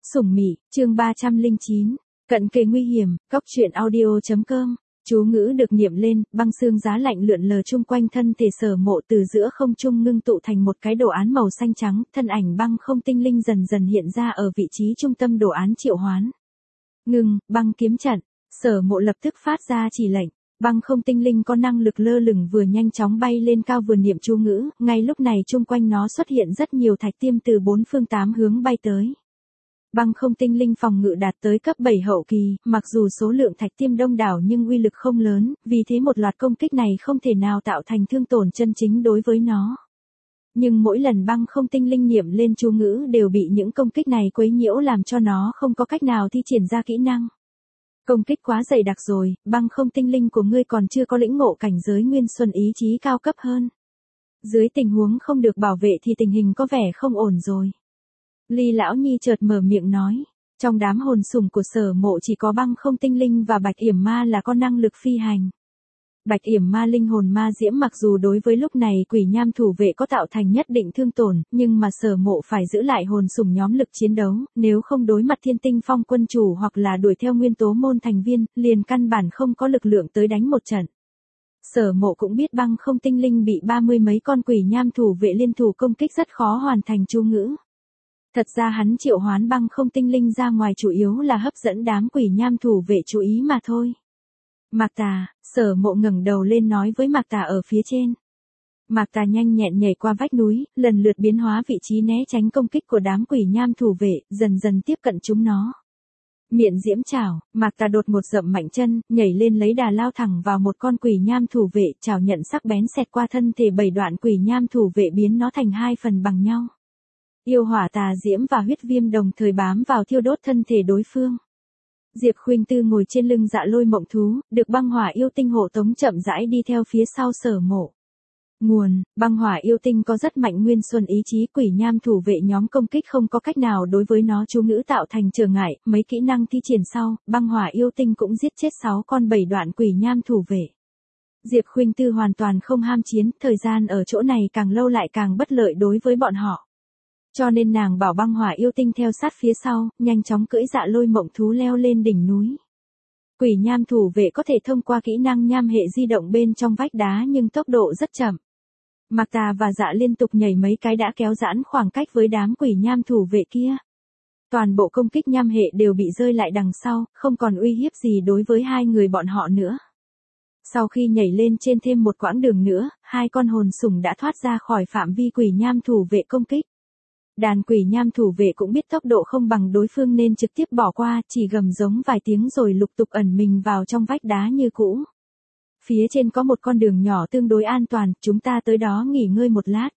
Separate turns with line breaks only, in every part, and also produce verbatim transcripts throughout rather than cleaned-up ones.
Sủng Mị, chương ba trăm lẻ chín. Cận kề nguy hiểm, cóc truyện audio chấm com. Chú ngữ được niệm lên, băng xương giá lạnh lượn lờ chung quanh thân thể Sở Mộ, từ giữa không trung ngưng tụ thành một cái đồ án màu xanh trắng, thân ảnh băng không tinh linh dần dần hiện ra ở vị trí trung tâm đồ án triệu hoán. Ngừng, băng kiếm trận. Sở Mộ lập tức phát ra chỉ lệnh. Băng không tinh linh có năng lực lơ lửng vừa nhanh chóng bay lên cao vừa niệm chú ngữ, ngay lúc này chung quanh nó xuất hiện rất nhiều thạch tiêm từ bốn phương tám hướng bay tới. Băng không tinh linh phòng ngự đạt tới cấp bảy hậu kỳ, mặc dù số lượng thạch tiêm đông đảo nhưng uy lực không lớn, vì thế một loạt công kích này không thể nào tạo thành thương tổn chân chính đối với nó. Nhưng mỗi lần băng không tinh linh niệm lên chú ngữ đều bị những công kích này quấy nhiễu làm cho nó không có cách nào thi triển ra kỹ năng. Công kích quá dày đặc rồi, băng không tinh linh của ngươi còn chưa có lĩnh ngộ cảnh giới nguyên xuân ý chí cao cấp hơn. Dưới tình huống không được bảo vệ thì tình hình có vẻ không ổn rồi. Ly lão nhi chợt mở miệng nói, trong đám hồn sủng của Sở Mộ chỉ có băng không tinh linh và bạch yểm ma là có năng lực phi hành. Bạch yểm ma linh hồn ma diễm mặc dù đối với lúc này quỷ nham thủ vệ có tạo thành nhất định thương tổn, nhưng mà Sở Mộ phải giữ lại hồn sủng nhóm lực chiến đấu, nếu không đối mặt thiên tinh phong quân chủ hoặc là đuổi theo nguyên tố môn thành viên, liền căn bản không có lực lượng tới đánh một trận. Sở Mộ cũng biết băng không tinh linh bị ba mươi mấy con quỷ nham thủ vệ liên thủ công kích rất khó hoàn thành chú ngữ. Thật ra hắn triệu hoán băng không tinh linh ra ngoài chủ yếu là hấp dẫn đám quỷ nham thủ vệ chú ý mà thôi. Mạc Tà, Sở Mộ ngẩng đầu lên nói với Mạc Tà ở phía trên. Mạc Tà nhanh nhẹn nhảy qua vách núi, lần lượt biến hóa vị trí né tránh công kích của đám quỷ nham thủ vệ, dần dần tiếp cận chúng nó. Miệng diễm chảo, Mạc Tà đột một dậm mạnh chân, nhảy lên lấy đà lao thẳng vào một con quỷ nham thủ vệ, chảo nhận sắc bén xẹt qua thân thể bảy đoạn quỷ nham thủ vệ biến nó thành hai phần bằng nhau. Yêu hỏa tà diễm và huyết viêm đồng thời bám vào thiêu đốt thân thể đối phương. Diệp Khuynh Tư ngồi trên lưng Dạ Lôi mộng thú, được băng hỏa yêu tinh hộ tống chậm rãi đi theo phía sau Sở Mộ. Nguồn, băng hỏa yêu tinh có rất mạnh nguyên xuân ý chí, quỷ nham thủ vệ nhóm công kích không có cách nào đối với nó chú ngữ tạo thành trở ngại, mấy kỹ năng thi triển sau, băng hỏa yêu tinh cũng giết chết sáu con bảy đoạn quỷ nham thủ vệ. Diệp Khuynh Tư hoàn toàn không ham chiến, thời gian ở chỗ này càng lâu lại càng bất lợi đối với bọn họ. Cho nên nàng bảo băng hỏa yêu tinh theo sát phía sau, nhanh chóng cưỡi Dạ Lôi mộng thú leo lên đỉnh núi. Quỷ nham thủ vệ có thể thông qua kỹ năng nham hệ di động bên trong vách đá nhưng tốc độ rất chậm. Mạc Tà và Dạ liên tục nhảy mấy cái đã kéo giãn khoảng cách với đám quỷ nham thủ vệ kia. Toàn bộ công kích nham hệ đều bị rơi lại đằng sau, không còn uy hiếp gì đối với hai người bọn họ nữa. Sau khi nhảy lên trên thêm một quãng đường nữa, hai con hồn sủng đã thoát ra khỏi phạm vi quỷ nham thủ vệ công kích. Đàn quỷ nham thủ vệ cũng biết tốc độ không bằng đối phương nên trực tiếp bỏ qua, chỉ gầm giống vài tiếng rồi lục tục ẩn mình vào trong vách đá như cũ. Phía trên có một con đường nhỏ tương đối an toàn, chúng ta tới đó nghỉ ngơi một lát.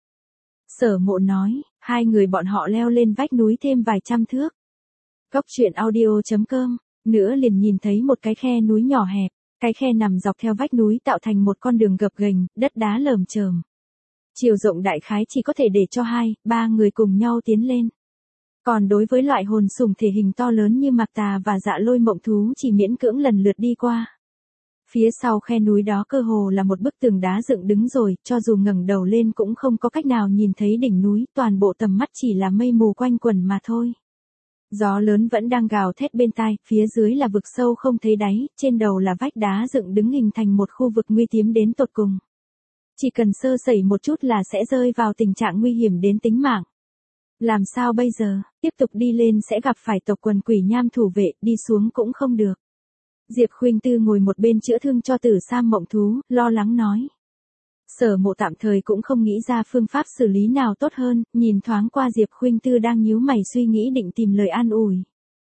Sở Mộ nói, hai người bọn họ leo lên vách núi thêm vài trăm thước. Cóc truyện audio chấm com, nữa liền nhìn thấy một cái khe núi nhỏ hẹp, cái khe nằm dọc theo vách núi tạo thành một con đường gập ghềnh, đất đá lởm chởm. Chiều rộng đại khái chỉ có thể để cho hai, ba người cùng nhau tiến lên. Còn đối với loại hồn sủng thể hình to lớn như Mạc Tà và Dạ Lôi mộng thú chỉ miễn cưỡng lần lượt đi qua. Phía sau khe núi đó cơ hồ là một bức tường đá dựng đứng rồi, cho dù ngẩng đầu lên cũng không có cách nào nhìn thấy đỉnh núi, toàn bộ tầm mắt chỉ là mây mù quanh quẩn mà thôi. Gió lớn vẫn đang gào thét bên tai, phía dưới là vực sâu không thấy đáy, trên đầu là vách đá dựng đứng hình thành một khu vực nguy tím đến tột cùng. Chỉ cần sơ sẩy một chút là sẽ rơi vào tình trạng nguy hiểm đến tính mạng. Làm sao bây giờ, tiếp tục đi lên sẽ gặp phải tộc quần quỷ nham thủ vệ, đi xuống cũng không được. Diệp Khuynh Tư ngồi một bên chữa thương cho Tử Sam mộng thú, lo lắng nói. Sở Mộ tạm thời cũng không nghĩ ra phương pháp xử lý nào tốt hơn, nhìn thoáng qua Diệp Khuynh Tư đang nhíu mày suy nghĩ định tìm lời an ủi.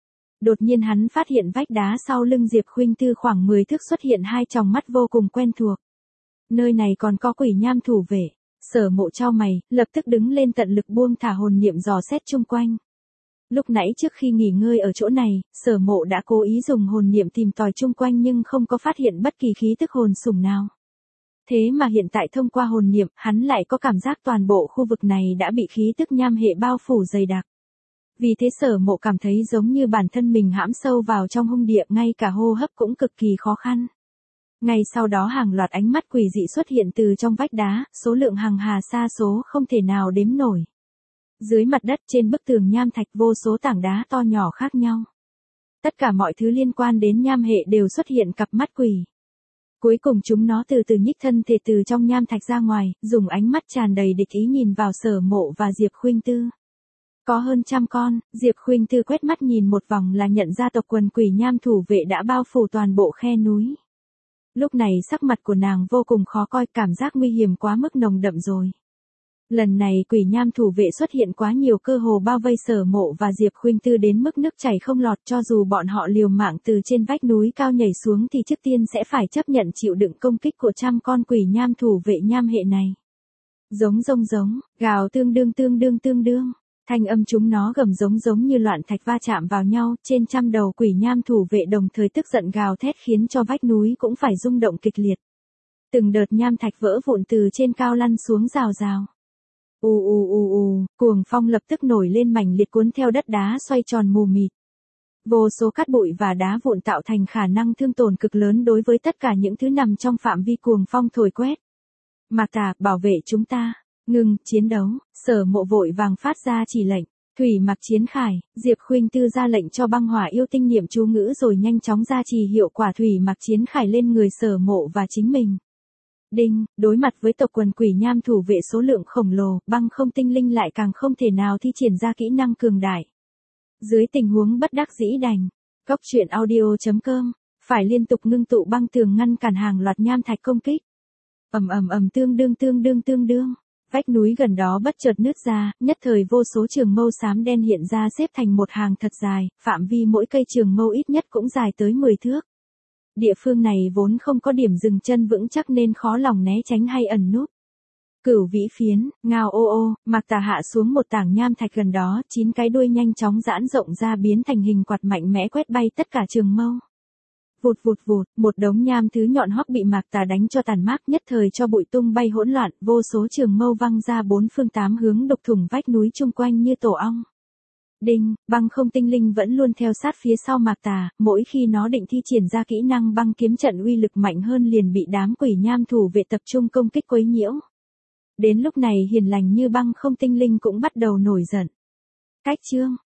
Đột nhiên hắn phát hiện vách đá sau lưng Diệp Khuynh Tư khoảng mười thước xuất hiện hai tròng mắt vô cùng quen thuộc. Nơi này còn có quỷ nham thủ vệ. Sở Mộ chau mày, lập tức đứng lên tận lực buông thả hồn niệm dò xét chung quanh. Lúc nãy trước khi nghỉ ngơi ở chỗ này, Sở Mộ đã cố ý dùng hồn niệm tìm tòi chung quanh nhưng không có phát hiện bất kỳ khí tức hồn sủng nào. Thế mà hiện tại thông qua hồn niệm, hắn lại có cảm giác toàn bộ khu vực này đã bị khí tức nham hệ bao phủ dày đặc. Vì thế Sở Mộ cảm thấy giống như bản thân mình hãm sâu vào trong hung địa, ngay cả hô hấp cũng cực kỳ khó khăn. Ngay sau đó hàng loạt ánh mắt quỷ dị xuất hiện từ trong vách đá, số lượng hằng hà sa số không thể nào đếm nổi. Dưới mặt đất trên bức tường nham thạch vô số tảng đá to nhỏ khác nhau. Tất cả mọi thứ liên quan đến nham hệ đều xuất hiện cặp mắt quỷ. Cuối cùng chúng nó từ từ nhích thân thể từ trong nham thạch ra ngoài, dùng ánh mắt tràn đầy địch ý nhìn vào Sở Mộ và Diệp Khuynh Tư. Có hơn trăm con, Diệp Khuynh Tư quét mắt nhìn một vòng là nhận ra tộc quần quỷ nham thủ vệ đã bao phủ toàn bộ khe núi. Lúc này sắc mặt của nàng vô cùng khó coi, cảm giác nguy hiểm quá mức nồng đậm rồi. Lần này quỷ nham thủ vệ xuất hiện quá nhiều, cơ hồ bao vây Sở Mộ và Diệp Khuynh Tư đến mức nước chảy không lọt, cho dù bọn họ liều mạng từ trên vách núi cao nhảy xuống thì trước tiên sẽ phải chấp nhận chịu đựng công kích của trăm con quỷ nham thủ vệ nham hệ này. Giống rông giống, gào tương đương tương đương tương đương, thanh âm chúng nó gầm giống giống như loạn thạch va chạm vào nhau, trên trăm đầu quỷ nham thủ vệ đồng thời tức giận gào thét khiến cho vách núi cũng phải rung động kịch liệt. Từng đợt nham thạch vỡ vụn từ trên cao lăn xuống rào rào. U u u u, cuồng phong lập tức nổi lên mảnh liệt cuốn theo đất đá xoay tròn mù mịt. Vô số cát bụi và đá vụn tạo thành khả năng thương tổn cực lớn đối với tất cả những thứ nằm trong phạm vi cuồng phong thổi quét. Mạc Tà, bảo vệ chúng ta. Ngừng, chiến đấu. Sở Mộ vội vàng phát ra chỉ lệnh. Thủy Mặc Chiến Khải, Diệp Khuynh Tư ra lệnh cho băng hỏa yêu tinh niệm chú ngữ rồi nhanh chóng ra trì hiệu quả Thủy Mặc Chiến Khải lên người Sở Mộ và chính mình. Đinh, đối mặt với tộc quần quỷ nham thủ vệ số lượng khổng lồ, băng không tinh linh lại càng không thể nào thi triển ra kỹ năng cường đại. Dưới tình huống bất đắc dĩ đành, Cốc Truyện Audio chấm com, phải liên tục ngưng tụ băng tường ngăn cản hàng loạt nham thạch công kích. Ầm ầm ầm tương đương tương đương tương đương, vách núi gần đó bất chợt nứt ra, nhất thời vô số trường mâu xám đen hiện ra xếp thành một hàng thật dài, phạm vi mỗi cây trường mâu ít nhất cũng dài tới mười thước. Địa phương này vốn không có điểm dừng chân vững chắc nên khó lòng né tránh hay ẩn núp. Cửu vĩ phiến, ngao ô ô, Mạc Tà hạ xuống một tảng nham thạch gần đó, chín cái đuôi nhanh chóng giãn rộng ra biến thành hình quạt mạnh mẽ quét bay tất cả trường mâu. Vụt vụt vụt, một đống nham thứ nhọn hoắc bị Mạc Tà đánh cho tàn mác, nhất thời cho bụi tung bay hỗn loạn, vô số trường mâu văng ra bốn phương tám hướng đục thủng vách núi chung quanh như tổ ong. Đinh, băng không tinh linh vẫn luôn theo sát phía sau Mạc Tà, mỗi khi nó định thi triển ra kỹ năng băng kiếm trận uy lực mạnh hơn liền bị đám quỷ nham thủ vệ tập trung công kích quấy nhiễu. Đến lúc này hiền lành như băng không tinh linh cũng bắt đầu nổi giận. Cách chương